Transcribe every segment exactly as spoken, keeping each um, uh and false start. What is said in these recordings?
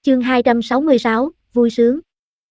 Chương hai trăm sáu mươi sáu, vui sướng.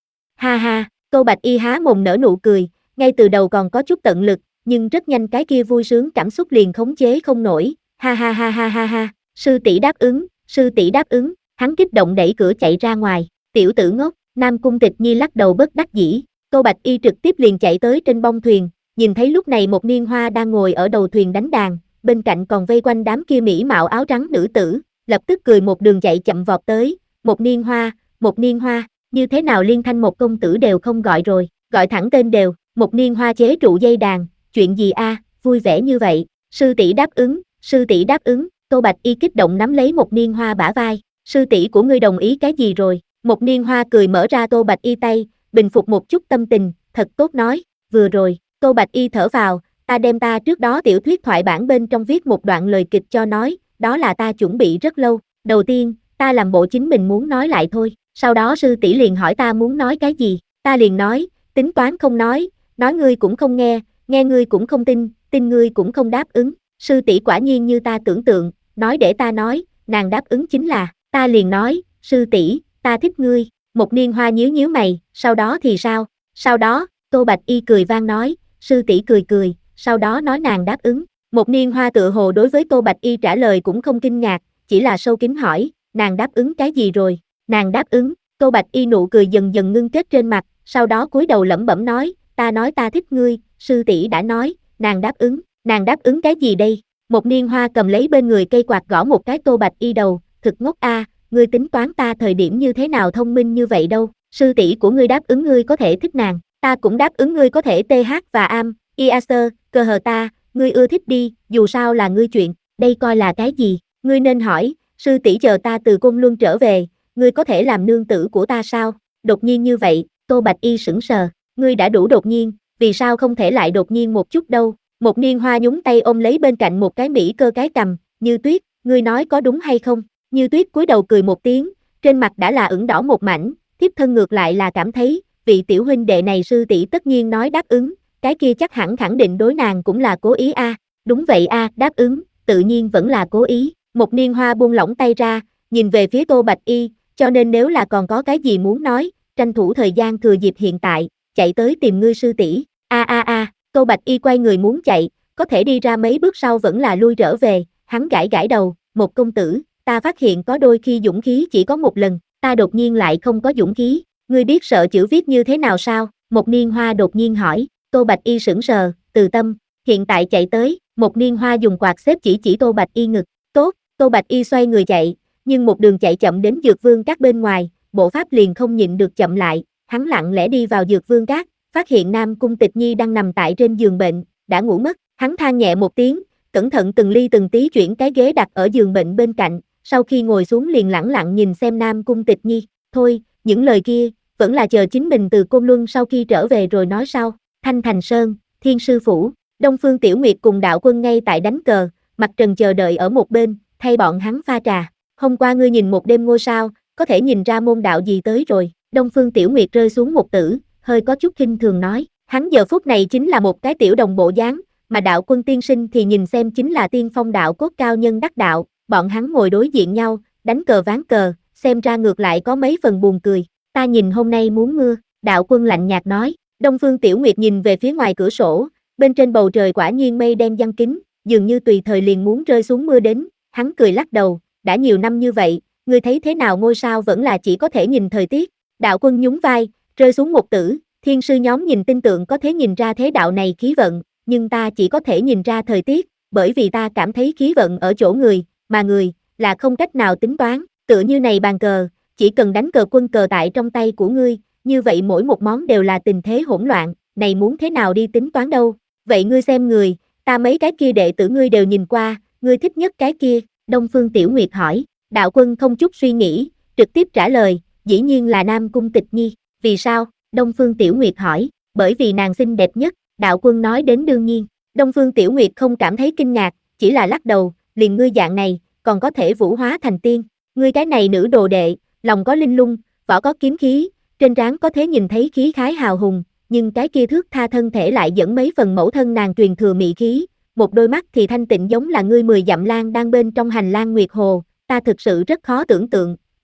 Ha ha, Tô Bạch Y há mồm nở nụ cười, ngay từ đầu còn có chút tận lực, nhưng rất nhanh cái kia vui sướng cảm xúc liền khống chế không nổi, ha ha ha ha ha ha, sư tỷ đáp ứng, sư tỷ đáp ứng, hắn kích động đẩy cửa chạy ra ngoài, tiểu tử ngốc, Nam Cung Tịch Nhi lắc đầu bất đắc dĩ, Tô Bạch Y trực tiếp liền chạy tới trên bông thuyền, nhìn thấy lúc này một niên hoa đang ngồi ở đầu thuyền đánh đàn, bên cạnh còn vây quanh đám kia mỹ mạo áo trắng nữ tử, lập tức cười một đường chạy chậm vọt tới, một niên hoa, một niên hoa, như thế nào liên thanh một công tử đều không gọi rồi, gọi thẳng tên đều, một niên hoa chế trụ dây đàn, chuyện gì a, vui vẻ như vậy, sư tỷ đáp ứng, sư tỷ đáp ứng, Tô Bạch Y kích động nắm lấy một niên hoa bả vai, sư tỷ của ngươi đồng ý cái gì rồi, một niên hoa cười mở ra Tô Bạch Y tay, bình phục một chút tâm tình, thật tốt nói, vừa rồi, Tô Bạch Y thở vào, ta đem ta trước đó tiểu thuyết thoại bản bên trong viết một đoạn lời kịch cho nói, đó là ta chuẩn bị rất lâu, đầu tiên, ta làm bộ chính mình muốn nói lại thôi, sau đó sư tỷ liền hỏi ta muốn nói cái gì, ta liền nói, tính toán không nói, nói ngươi cũng không nghe, nghe ngươi cũng không tin, tin ngươi cũng không đáp ứng, sư tỷ quả nhiên như ta tưởng tượng, nói để ta nói, nàng đáp ứng chính là, ta liền nói, sư tỷ, ta thích ngươi, một niên hoa nhíu nhíu mày, sau đó thì sao, sau đó, Tô Bạch Y cười vang nói, sư tỷ cười cười, sau đó nói nàng đáp ứng, một niên hoa tựa hồ đối với Tô Bạch Y trả lời cũng không kinh ngạc, chỉ là sâu kín hỏi, nàng đáp ứng cái gì rồi, nàng đáp ứng, Tô Bạch Y nụ cười dần dần ngưng kết trên mặt, sau đó cúi đầu lẩm bẩm nói, ta nói ta thích ngươi, sư tỷ đã nói, nàng đáp ứng, nàng đáp ứng cái gì đây, một niên hoa cầm lấy bên người cây quạt gõ một cái Tô Bạch Y đầu, thực ngốc a, ngươi tính toán ta thời điểm như thế nào thông minh như vậy đâu, sư tỷ của ngươi đáp ứng ngươi có thể thích nàng, ta cũng đáp ứng ngươi có thể th và am, iaser, cơ hờ ta, ngươi ưa thích đi, dù sao là ngươi chuyện, đây coi là cái gì, ngươi nên hỏi, sư tỷ chờ ta từ Côn Luân trở về, ngươi có thể làm nương tử của ta sao, đột nhiên như vậy, Tô Bạch Y sững sờ, ngươi đã đủ đột nhiên, vì sao không thể lại đột nhiên một chút đâu, một niên hoa nhúng tay ôm lấy bên cạnh một cái mỹ cơ cái cằm, Như Tuyết, ngươi nói có đúng hay không, Như Tuyết cúi đầu cười một tiếng, trên mặt đã là ửng đỏ một mảnh, thiếp thân ngược lại là cảm thấy, vị tiểu huynh đệ này sư tỷ tất nhiên nói đáp ứng, cái kia chắc hẳn khẳng định đối nàng cũng là cố ý a, à. Đúng vậy a, à, đáp ứng, tự nhiên vẫn là cố ý, một niên hoa buông lỏng tay ra, nhìn về phía Tô Bạch Y, cho nên nếu là còn có cái gì muốn nói, tranh thủ thời gian thừa dịp hiện tại, chạy tới tìm ngươi sư tỷ, a a a, Tô Bạch Y quay người muốn chạy, có thể đi ra mấy bước sau vẫn là lui trở về, hắn gãi gãi đầu, một công tử, ta phát hiện có đôi khi dũng khí chỉ có một lần, ta đột nhiên lại không có dũng khí, ngươi biết sợ chữ viết như thế nào sao, một niên hoa đột nhiên hỏi, Tô Bạch Y sững sờ, từ tâm, hiện tại chạy tới, một niên hoa dùng quạt xếp chỉ chỉ Tô Bạch Y ngực, tốt, Tô Bạch Y xoay người chạy, nhưng một đường chạy chậm đến Dược Vương Các bên ngoài, bộ pháp liền không nhịn được chậm lại, hắn lặng lẽ đi vào Dược Vương Các, phát hiện Nam Cung Tịch Nhi đang nằm tại trên giường bệnh, đã ngủ mất, hắn than nhẹ một tiếng, cẩn thận từng ly từng tí chuyển cái ghế đặt ở giường bệnh bên cạnh, sau khi ngồi xuống liền lẳng lặng nhìn xem Nam Cung Tịch Nhi, thôi, những lời kia, vẫn là chờ chính mình từ Côn Luân sau khi trở về rồi nói sau, Thanh Thành Sơn, Thiên Sư Phủ, Đông Phương Tiểu Nguyệt cùng đạo quân ngay tại đánh cờ, Mặt Trần chờ đợi ở một bên, thay bọn hắn pha trà, hôm qua ngươi nhìn một đêm ngôi sao, có thể nhìn ra môn đạo gì tới rồi, Đông Phương Tiểu Nguyệt rơi xuống một tử, hơi có chút khinh thường nói, hắn giờ phút này chính là một cái tiểu đồng bộ dáng, mà đạo quân tiên sinh thì nhìn xem chính là tiên phong đạo cốt cao nhân đắc đạo, bọn hắn ngồi đối diện nhau, đánh cờ ván cờ, xem ra ngược lại có mấy phần buồn cười, ta nhìn hôm nay muốn mưa, đạo quân lạnh nhạt nói, Đông Phương Tiểu Nguyệt nhìn về phía ngoài cửa sổ, bên trên bầu trời quả nhiên mây đen giăng kín, dường như tùy thời liền muốn rơi xuống mưa đến, hắn cười lắc đầu, đã nhiều năm như vậy, ngươi thấy thế nào ngôi sao vẫn là chỉ có thể nhìn thời tiết, đạo quân nhún vai, rơi xuống một tử, thiên sư nhóm nhìn tinh tượng có thể nhìn ra thế đạo này khí vận, nhưng ta chỉ có thể nhìn ra thời tiết, bởi vì ta cảm thấy khí vận ở chỗ người, mà người, là không cách nào tính toán, tựa như này bàn cờ, chỉ cần đánh cờ quân cờ tại trong tay của ngươi, như vậy mỗi một món đều là tình thế hỗn loạn, này muốn thế nào đi tính toán đâu, vậy ngươi xem người, ta mấy cái kia đệ tử ngươi đều nhìn qua, ngươi thích nhất cái kia, Đông Phương Tiểu Nguyệt hỏi, đạo quân không chút suy nghĩ, trực tiếp trả lời, dĩ nhiên là Nam Cung Tịch Nhi, vì sao, Đông Phương Tiểu Nguyệt hỏi, bởi vì nàng xinh đẹp nhất, đạo quân nói đến đương nhiên, Đông Phương Tiểu Nguyệt không cảm thấy kinh ngạc, chỉ là lắc đầu, liền ngươi dạng này, còn có thể vũ hóa thành tiên, ngươi cái này nữ đồ đệ, lòng có linh lung, võ có kiếm khí, trên trán có thể nhìn thấy khí khái hào hùng, nhưng cái kia thước tha thân thể lại dẫn mấy phần mẫu thân nàng truyền thừa mị khí, một đôi mắt thì thanh tịnh giống là ngươi mười dặm lang đang bên trong hành lang Nguyệt Hồ, ta thực sự rất khó tưởng tượng,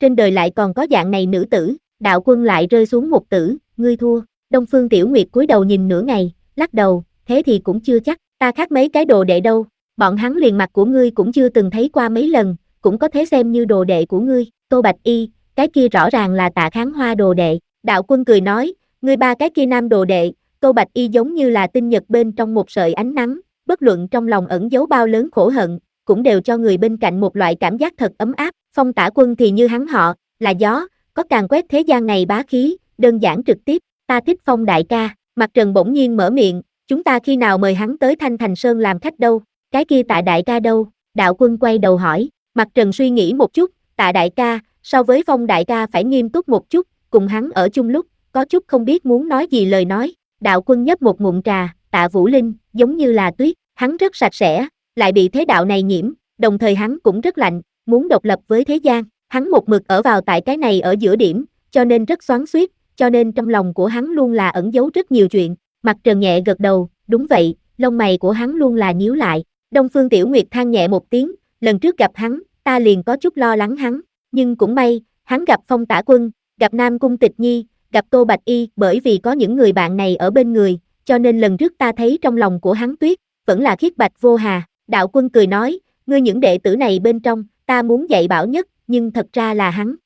trên đời lại còn có dạng này nữ tử, đạo quân lại rơi xuống một tử, ngươi thua. Đông Phương Tiểu Nguyệt cúi đầu nhìn nửa ngày, lắc đầu, thế thì cũng chưa chắc, ta khác mấy cái đồ đệ đâu, bọn hắn liền mặt của ngươi cũng chưa từng thấy qua mấy lần, cũng có thế xem như đồ đệ của ngươi. Tô Bạch Y, cái kia rõ ràng là Tạ Kháng Hoa đồ đệ. Đạo quân cười nói, ngươi ba cái kia nam đồ đệ, Tô Bạch Y giống như là tinh nhật bên trong một sợi ánh nắng, bất luận trong lòng ẩn giấu bao lớn khổ hận, cũng đều cho người bên cạnh một loại cảm giác thật ấm áp. Phong Tả Quân thì như hắn họ, là gió, có càn quét thế gian này bá khí, đơn giản trực tiếp, ta thích Phong đại ca. Mặt Trần bỗng nhiên mở miệng, chúng ta khi nào mời hắn tới Thanh Thành Sơn làm khách đâu, cái kia Tạ đại ca đâu? Đạo quân quay đầu hỏi. Mặt Trần suy nghĩ một chút, Tạ đại ca, so với Phong đại ca phải nghiêm túc một chút, cùng hắn ở chung lúc, có chút không biết muốn nói gì lời nói. Đạo quân nhấp một ngụm trà, Tạ Vũ Linh, giống như là tuyết, hắn rất sạch sẽ, lại bị thế đạo này nhiễm, đồng thời hắn cũng rất lạnh, muốn độc lập với thế gian, hắn một mực ở vào tại cái này ở giữa điểm, cho nên rất xoắn xuýt, cho nên trong lòng của hắn luôn là ẩn giấu rất nhiều chuyện. Mặt Trần nhẹ gật đầu, đúng vậy, lông mày của hắn luôn là nhíu lại. Đông Phương Tiểu Nguyệt than nhẹ một tiếng, lần trước gặp hắn, ta liền có chút lo lắng hắn, nhưng cũng may, hắn gặp Phong Tả Quân, gặp Nam Cung Tịch Nhi, gặp Tô Bạch Y, bởi vì có những người bạn này ở bên người, cho nên lần trước ta thấy trong lòng của hắn tuyết, vẫn là khiết bạch vô hà. Đạo quân cười nói, ngươi những đệ tử này bên trong, ta muốn dạy bảo nhất, nhưng thật ra là hắn.